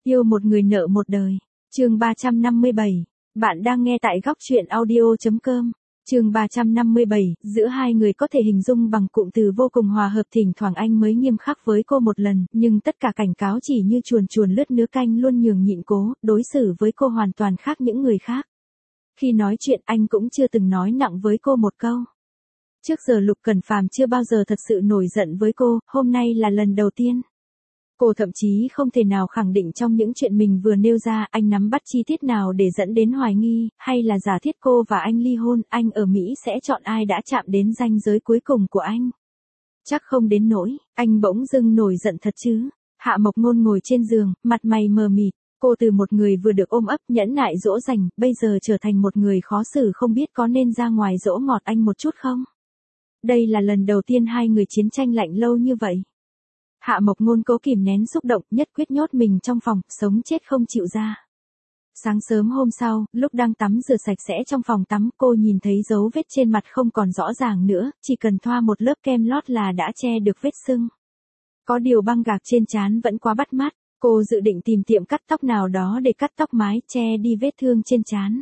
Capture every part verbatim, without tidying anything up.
Yêu một người nợ một đời. Chương ba trăm năm mươi bảy. Bạn đang nghe tại góc truyện audio chấm com. Chương ba trăm năm mươi bảy, giữa hai người có thể hình dung bằng cụm từ vô cùng hòa hợp, thỉnh thoảng anh mới nghiêm khắc với cô một lần, nhưng tất cả cảnh cáo chỉ như chuồn chuồn lướt nước canh luôn nhường nhịn cố, đối xử với cô hoàn toàn khác những người khác. Khi nói chuyện anh cũng chưa từng nói nặng với cô một câu. Trước giờ Lục Cẩn Phàm chưa bao giờ thật sự nổi giận với cô, hôm nay là lần đầu tiên. Cô thậm chí không thể nào khẳng định trong những chuyện mình vừa nêu ra anh nắm bắt chi tiết nào để dẫn đến hoài nghi, hay là giả thiết cô và anh ly hôn, anh ở Mỹ sẽ chọn ai đã chạm đến ranh giới cuối cùng của anh. Chắc không đến nỗi, anh bỗng dưng nổi giận thật chứ. Hạ Mộc Ngôn ngồi trên giường, mặt mày mờ mịt, cô từ một người vừa được ôm ấp nhẫn nại dỗ dành, bây giờ trở thành một người khó xử, không biết có nên ra ngoài dỗ ngọt anh một chút không. Đây là lần đầu tiên hai người chiến tranh lạnh lâu như vậy. Hạ Mộc Ngôn cố kìm nén xúc động, nhất quyết nhốt mình trong phòng, sống chết không chịu ra. Sáng sớm hôm sau, lúc đang tắm rửa sạch sẽ trong phòng tắm, cô nhìn thấy dấu vết trên mặt không còn rõ ràng nữa, chỉ cần thoa một lớp kem lót là đã che được vết sưng. Có điều băng gạc trên trán vẫn quá bắt mắt, cô dự định tìm tiệm cắt tóc nào đó để cắt tóc mái, che đi vết thương trên trán.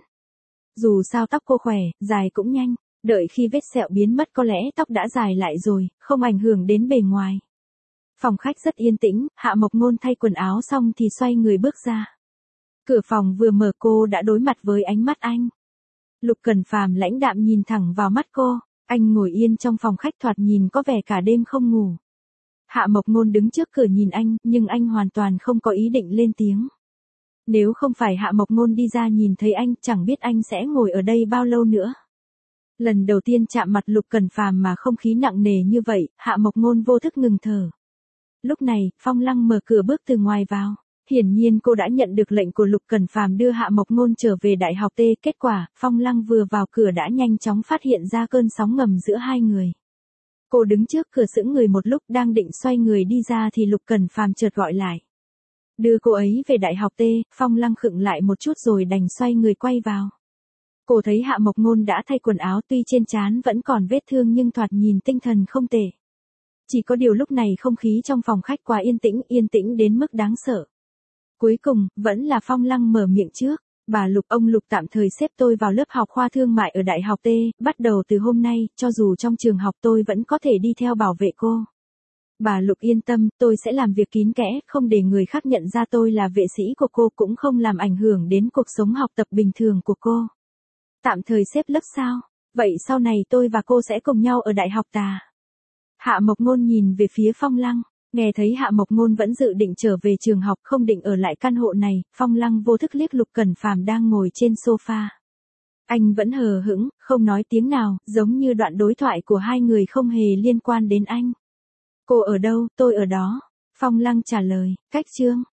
Dù sao tóc cô khỏe, dài cũng nhanh, đợi khi vết sẹo biến mất có lẽ tóc đã dài lại rồi, không ảnh hưởng đến bề ngoài. Phòng khách rất yên tĩnh, Hạ Mộc Ngôn thay quần áo xong thì xoay người bước ra. Cửa phòng vừa mở cô đã đối mặt với ánh mắt anh. Lục Cẩn Phàm lãnh đạm nhìn thẳng vào mắt cô, anh ngồi yên trong phòng khách thoạt nhìn có vẻ cả đêm không ngủ. Hạ Mộc Ngôn đứng trước cửa nhìn anh, nhưng anh hoàn toàn không có ý định lên tiếng. Nếu không phải Hạ Mộc Ngôn đi ra nhìn thấy anh, chẳng biết anh sẽ ngồi ở đây bao lâu nữa. Lần đầu tiên chạm mặt Lục Cẩn Phàm mà không khí nặng nề như vậy, Hạ Mộc Ngôn vô thức ngừng thở. Lúc này, Phong Lăng mở cửa bước từ ngoài vào. Hiển nhiên cô đã nhận được lệnh của Lục Cẩn Phàm đưa Hạ Mộc Ngôn trở về Đại học T. Kết quả, Phong Lăng vừa vào cửa đã nhanh chóng phát hiện ra cơn sóng ngầm giữa hai người. Cô đứng trước cửa sững người một lúc, đang định xoay người đi ra thì Lục Cẩn Phàm chợt gọi lại. Đưa cô ấy về Đại học T. Phong Lăng khựng lại một chút rồi đành xoay người quay vào. Cô thấy Hạ Mộc Ngôn đã thay quần áo, tuy trên trán vẫn còn vết thương nhưng thoạt nhìn tinh thần không tệ. Chỉ có điều lúc này không khí trong phòng khách quá yên tĩnh, yên tĩnh đến mức đáng sợ. Cuối cùng, vẫn là Phong Lăng mở miệng trước. Bà Lục, ông Lục tạm thời xếp tôi vào lớp học khoa thương mại ở Đại học T. Bắt đầu từ hôm nay, cho dù trong trường học tôi vẫn có thể đi theo bảo vệ cô. Bà Lục yên tâm, tôi sẽ làm việc kín kẽ, không để người khác nhận ra tôi là vệ sĩ của cô, cũng không làm ảnh hưởng đến cuộc sống học tập bình thường của cô. Tạm thời xếp lớp sao? Vậy sau này tôi và cô sẽ cùng nhau ở đại học ta? Hạ Mộc Ngôn nhìn về phía Phong Lăng, nghe thấy Hạ Mộc Ngôn vẫn dự định trở về trường học, không định ở lại căn hộ này, Phong Lăng vô thức liếc Lục Cẩn Phàm đang ngồi trên sofa. Anh vẫn hờ hững, không nói tiếng nào, giống như đoạn đối thoại của hai người không hề liên quan đến anh. Cô ở đâu, tôi ở đó. Phong Lăng trả lời, cách chương.